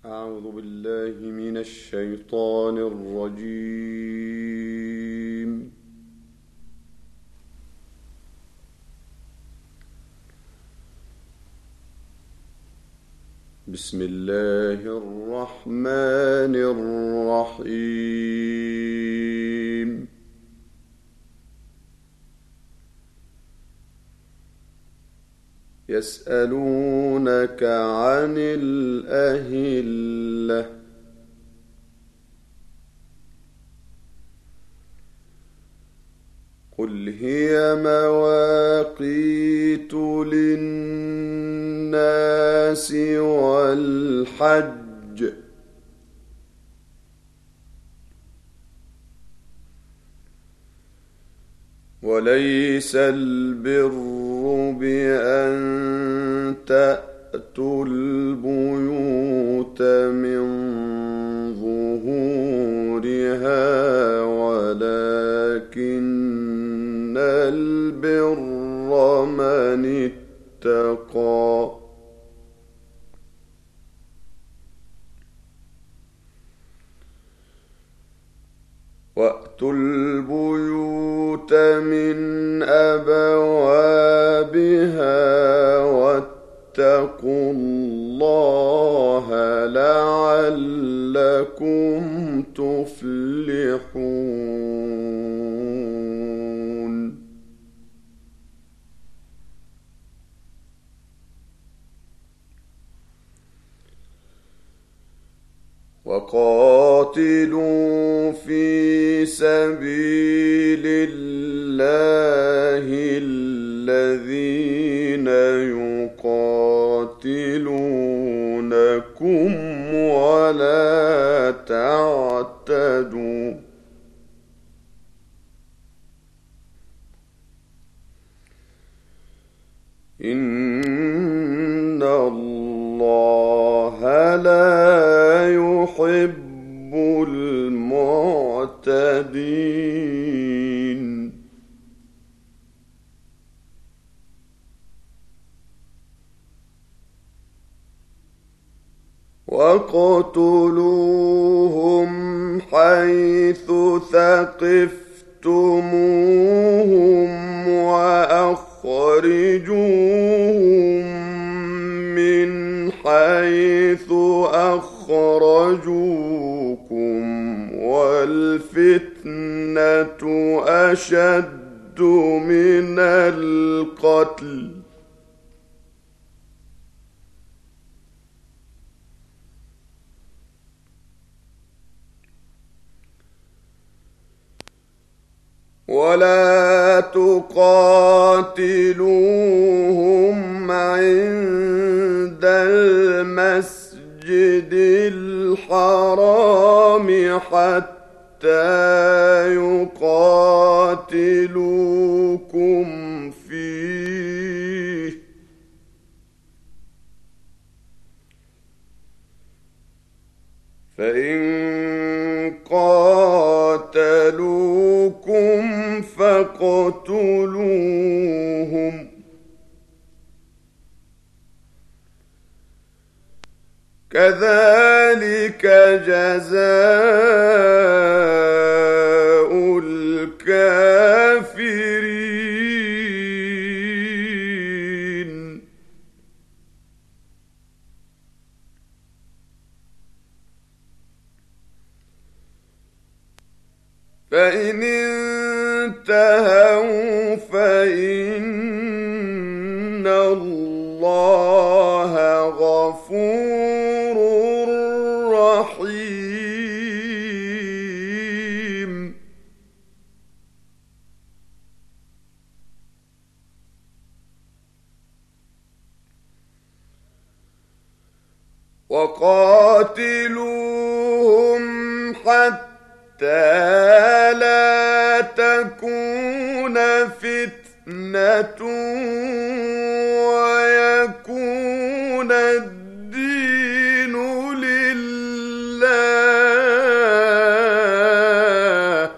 أعوذ بالله من الشيطان الرجيم. بسم الله الرحمن الرحيم. يسألونك عن الأهلة قل هي مواقيت للناس والحج وليس البر بأن تأتوا البيوت من ظهورها ولكن البر من اتقى وأتوا البيوت من أبوابها واتقوا الله لعلكم تفلحون. وقاتلوا في سبيل الله الذين يقاتلونكم ولا تعتدوا إن الله لا يحب المعتدين. وَاقْتُلُوهُمْ حَيْثُ ثَقِفْتُمُوهُمْ وَأَخْرِجُوهُمْ مِنْ حَيْثُ أَخْرَجُوكُمْ وَالْفِتْنَةُ أَشَدُّ مِنَ الْقَتْلِ ولا تقاتلوهم عند المسجد الحرام حتى يقاتلوكم فيه فإن قاتلوكم فاقتلوهم كذلك جزاء الكافرين. فإن انتهوا فإن الله غفور رحيم. وقاتلوهم حتى لا تكون فتنة ويكون الدين لله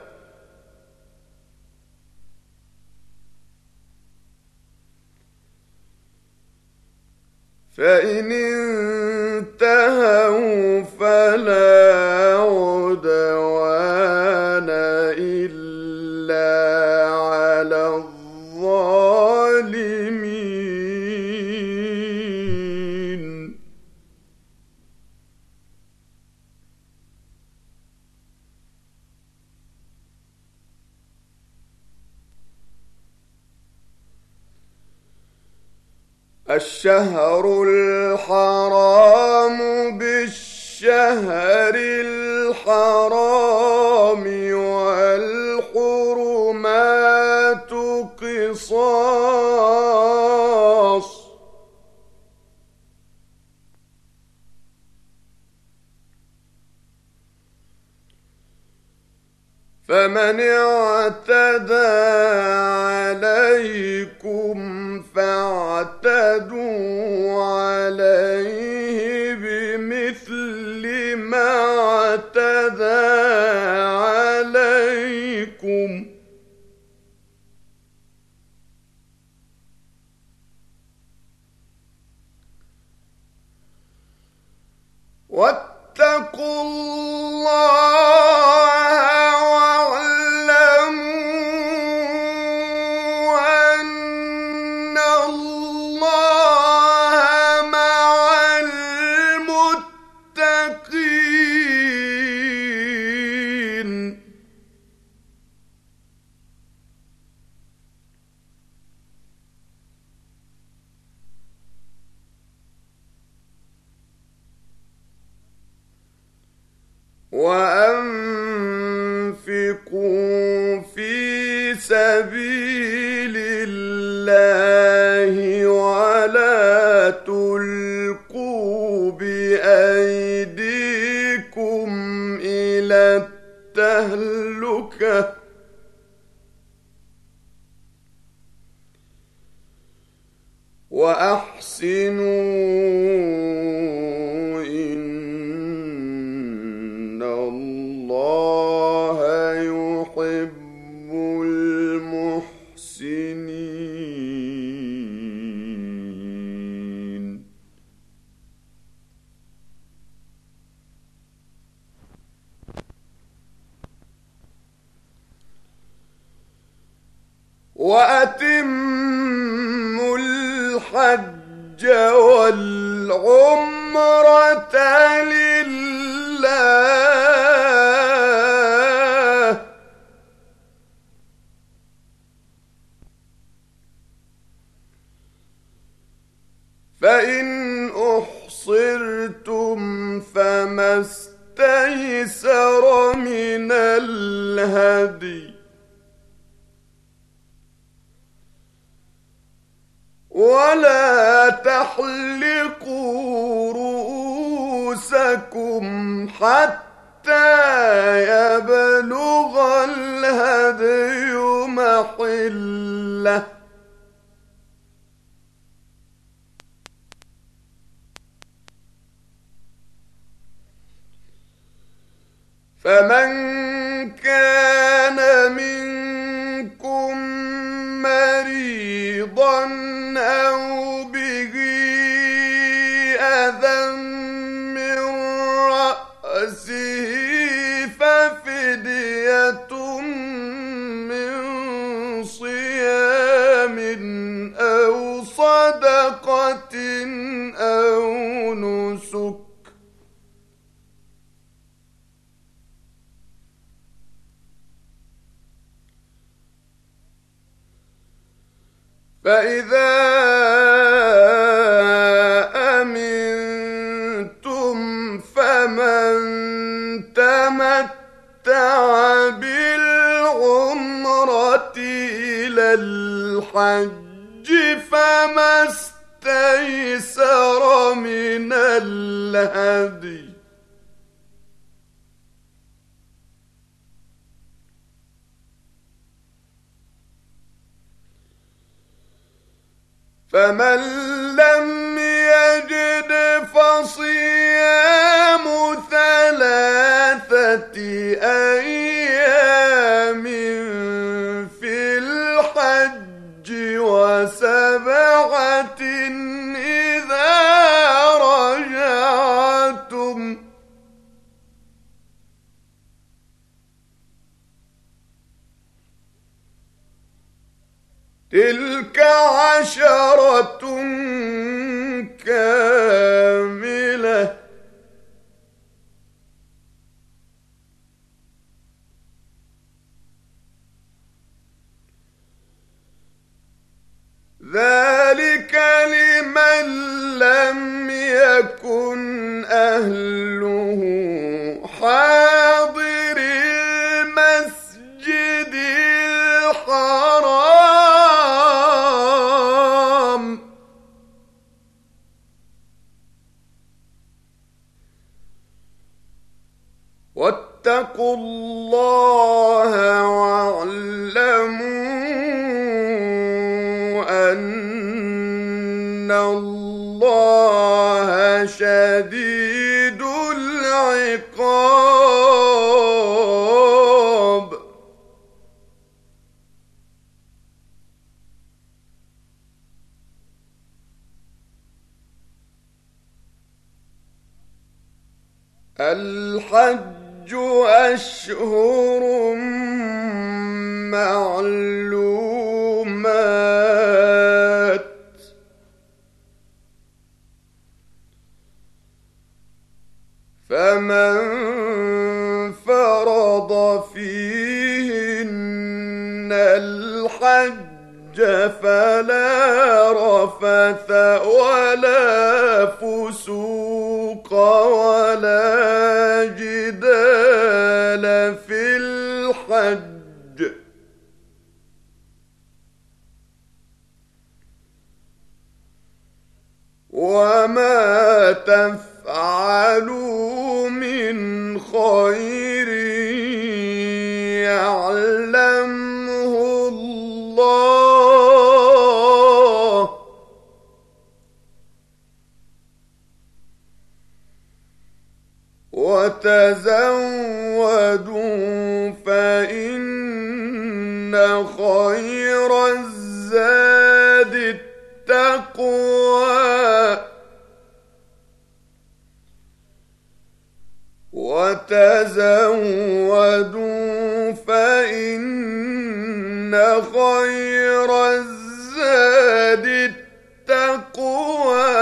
فإن انتهوا الشهر الحرام بالشهر الحرام والحرمات قصاص فمن اعتدى عليكم فاعتدوا عليه بمثل ما اعتدى عليكم واتقوا الله وأنفقوا في سبيل الله ولا تلقوا بأيديكم إلى التهلكة وأحسنوا وأتموا الحج والعمرة لله فإن أحصرتم فما استيسر من الهدي ولا تحلقوا رؤوسكم حتى يبلغ الهدي محله فمن كان منكم مريضا أو به أذى من رأسه ففدية من صيام أو صدقة أو نسك فإذا أمنتم فمن تمتع بالعمرة إلى الحج فما استيسر من الهدي فمن لم يجد فصيام 3 أيام في الحج و7 إذا رجعتم تلك 10 كاملة ذلك لمن واتقوا الله واعلموا أن الله شديد العقاب. الحج أشهر معلومات، فمن فرض فيهن الحج فلا رفث ولا فسوق ولا جدال في الحج، وما تفعلوا من خير يعلمه الله، وتزودوا فإن خير الزاد التقوى، وتزودوا فإن خير الزاد التقوى،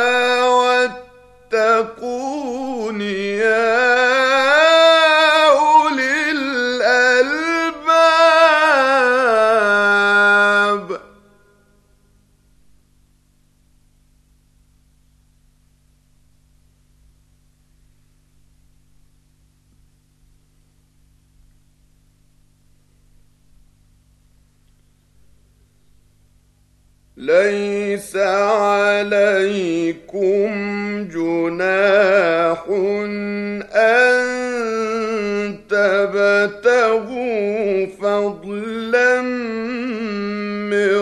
واتقون يا أولي الألباب. ليس عليكم جناح أن تبتغوا فضلا من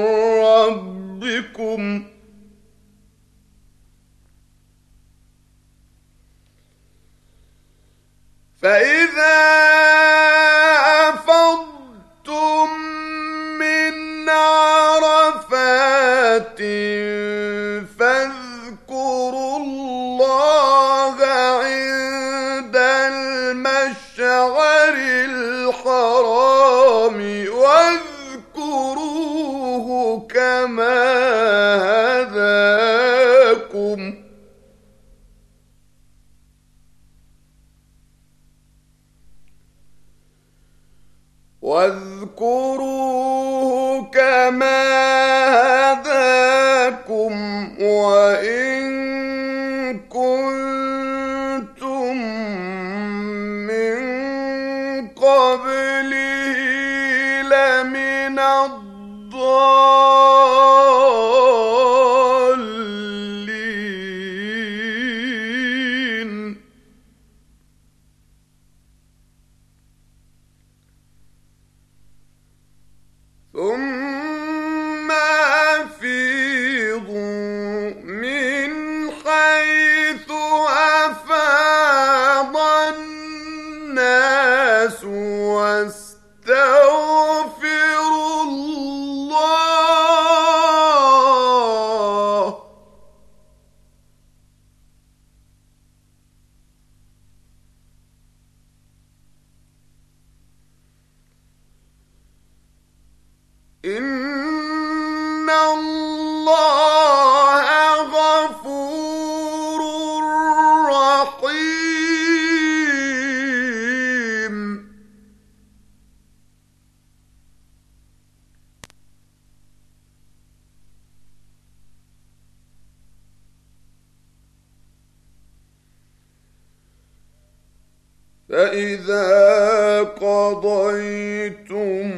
ربكم، فإذا أفضتم من عرفات فاذكروا الله عند المشعر الحرام، واذكروه كما هداكم، وإن كنتم من قبله لمن الضالين. ثم أفيضوا من حيث أفاض الناس واستغفروا الله، إن الله غفور رحيم. فإذا قضيتم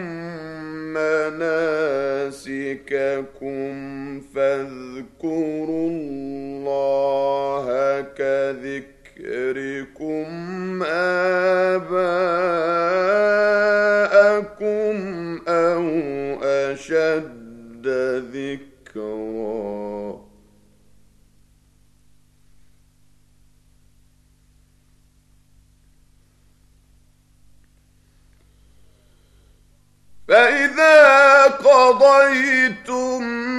مناسككم فاذكروا الله كذكركم ذكركم آباءكم أو أشد ذكرا. فإذا قضيتم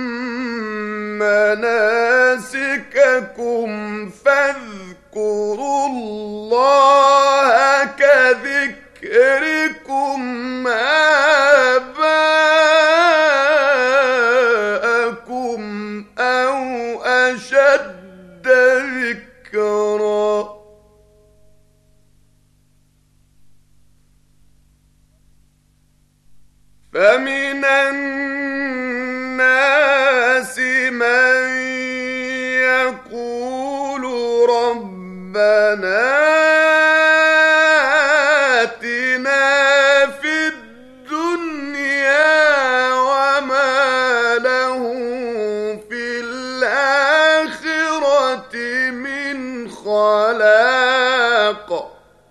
مناسككم فاذكروا الله كذكركم آباءكم أو أشد ذكرا. فمن الناس من يقول ربنا آتنا في الدنيا وما له في الآخرة من خلاق.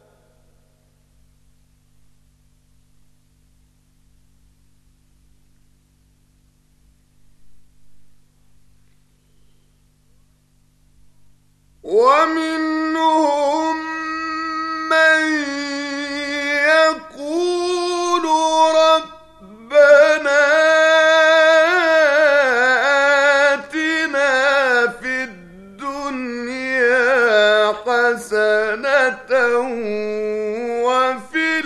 ومنهم من يقول ربنا آتنا في الدنيا حسنة وفي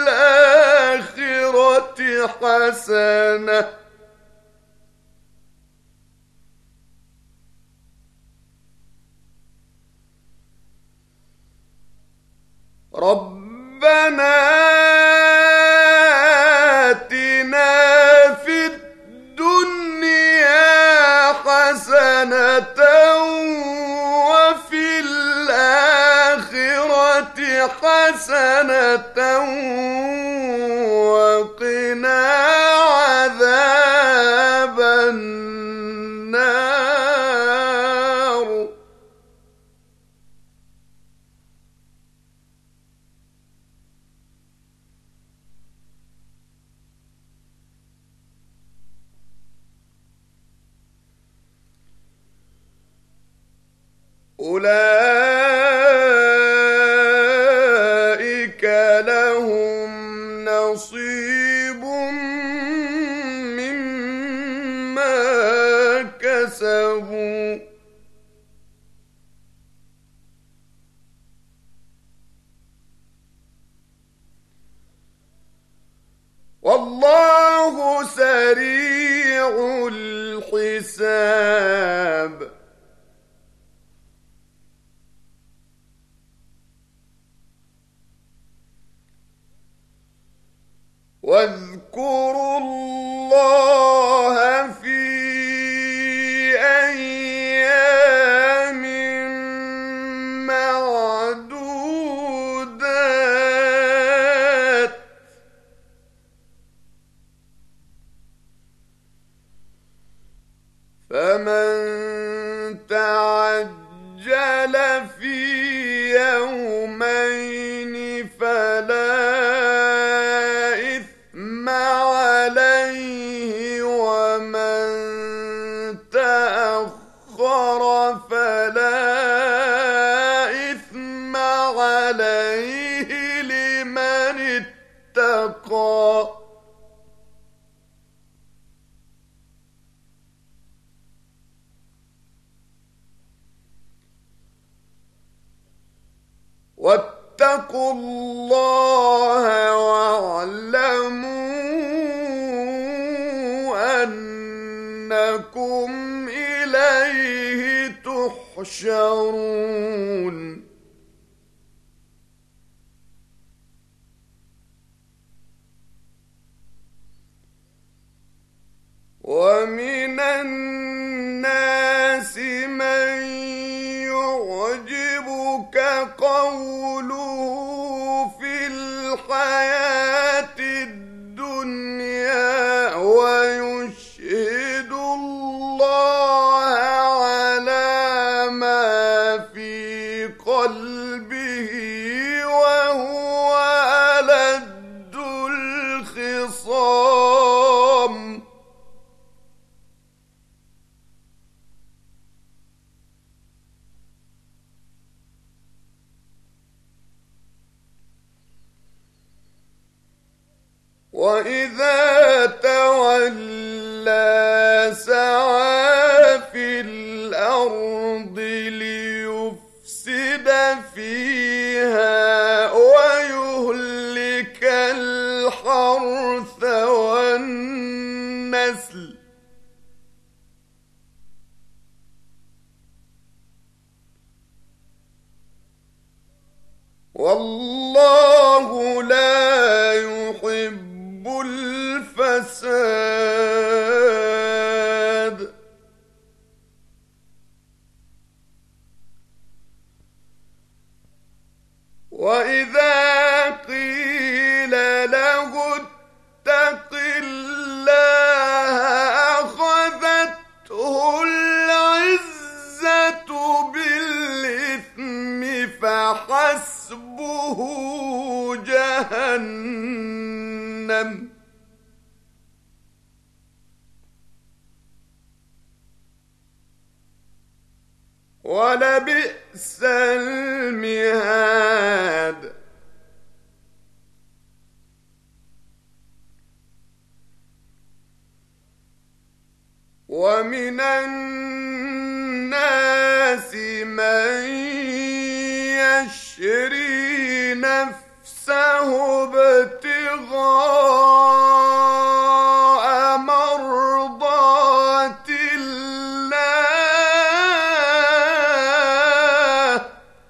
الآخرة حسنة ربنا آتنا في الدنيا حسنة وفي الآخرة حسنة وقنا عذاب النار. أولئك لهم نصيب مما كسبوا والله سريع الحساب. واذكروا الله في أيام معدودات فمن تعجل في يومين فلا إثم عليه ومن تأخر فلا إثم عليه لمن اتقى. واتقوا الله واعلموا أنكم إليه تحشرون. ومن الناس من يعجبك قوله في الحياة الدنيا ويشهد الله على ما في قلبه قلبه وهو ألد الخصام وإذا تولى سعى في الأرض ليفسد فيها ويهلك الحرث والنسل والله لا يحب الفساد وإذا قيل له اتق الله أخذته العزة بالإثم فحسبه جهنم ولبئس المهاد ومن الناس من يشري نفسه ابتغاء مرضات الله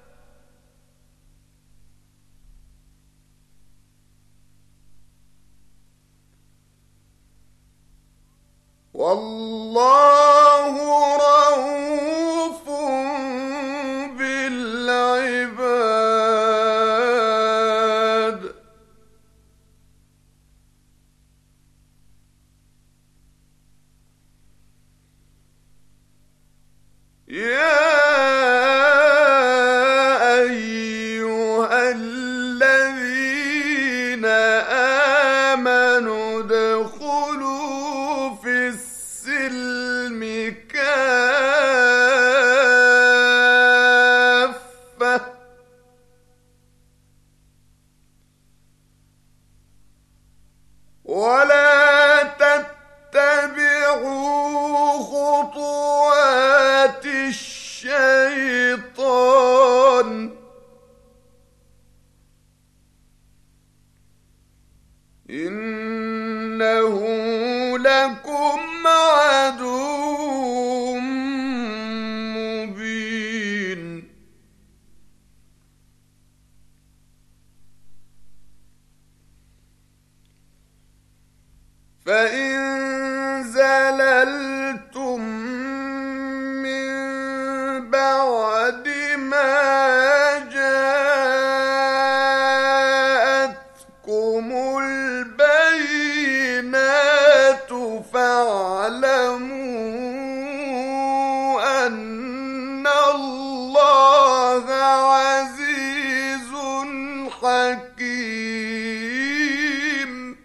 والله رؤوف بالعباد يا أيها الذين آمنوا ادخلوا في السلم كافة ولا تتبعوا خطوات الشيطان إنه لكم عدو مبين فإن زللتم من بعد ما جاءتكم البينات فاعلموا أن الله عزيز حكيم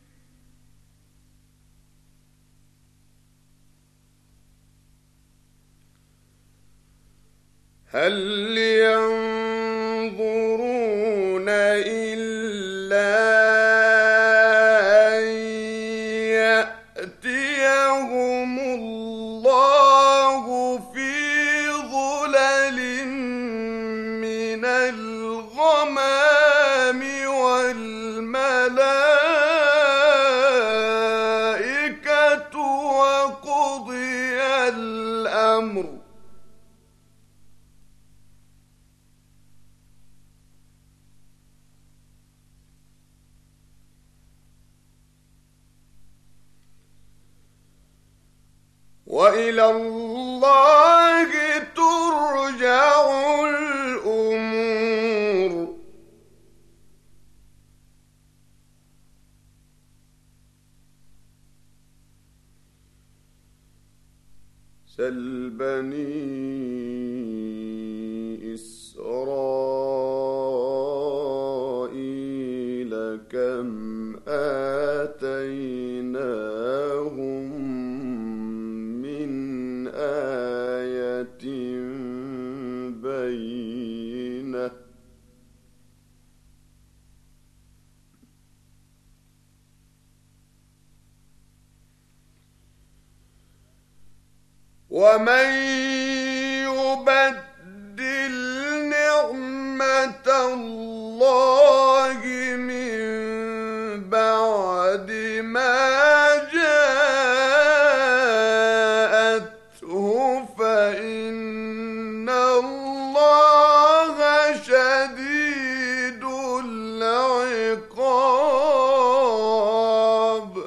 هل ينظرون إلا أن يأتيهم الله في ظلل من الغمام والملائكة وقضي الأمر وإلى الله ترجع الأمور سل بني إسرائيل ومن يبدل نعمة الله من بعد ما جاءته فإن الله شديد العقاب.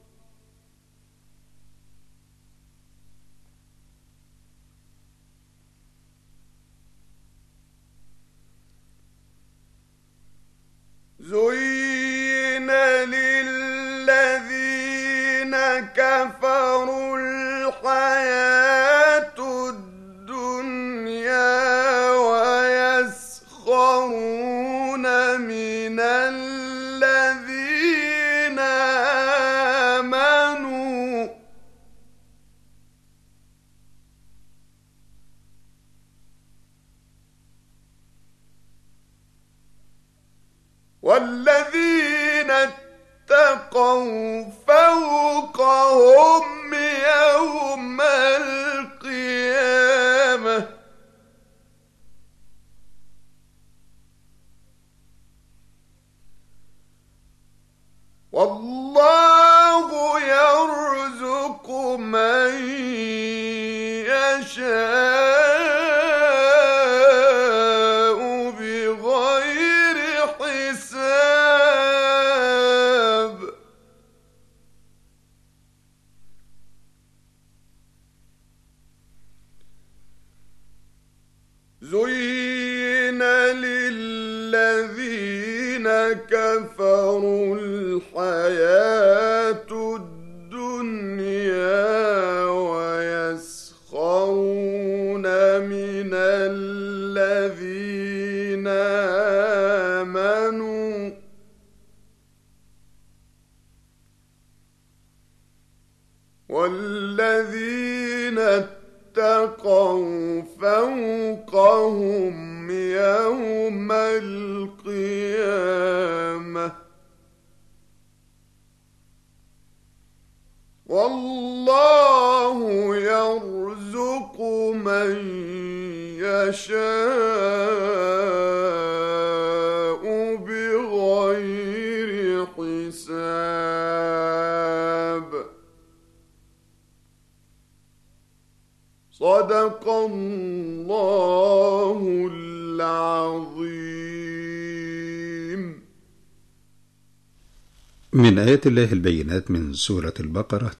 زين للذين كفروا الحياة الدنيا ويسخرون من الذين آمنوا والذين اتقوا فوقهم يوم القيامة والله يرزق من يشاء بغير حساب. زين للذين كفروا الحياة الدنيا ويسخرون من الذين آمنوا والذين اتقوا فوقهم يوم القيامة والله يرزق من يشاء بغير حساب. صدق الله العظيم. من آيات الله البينات من سورة البقرة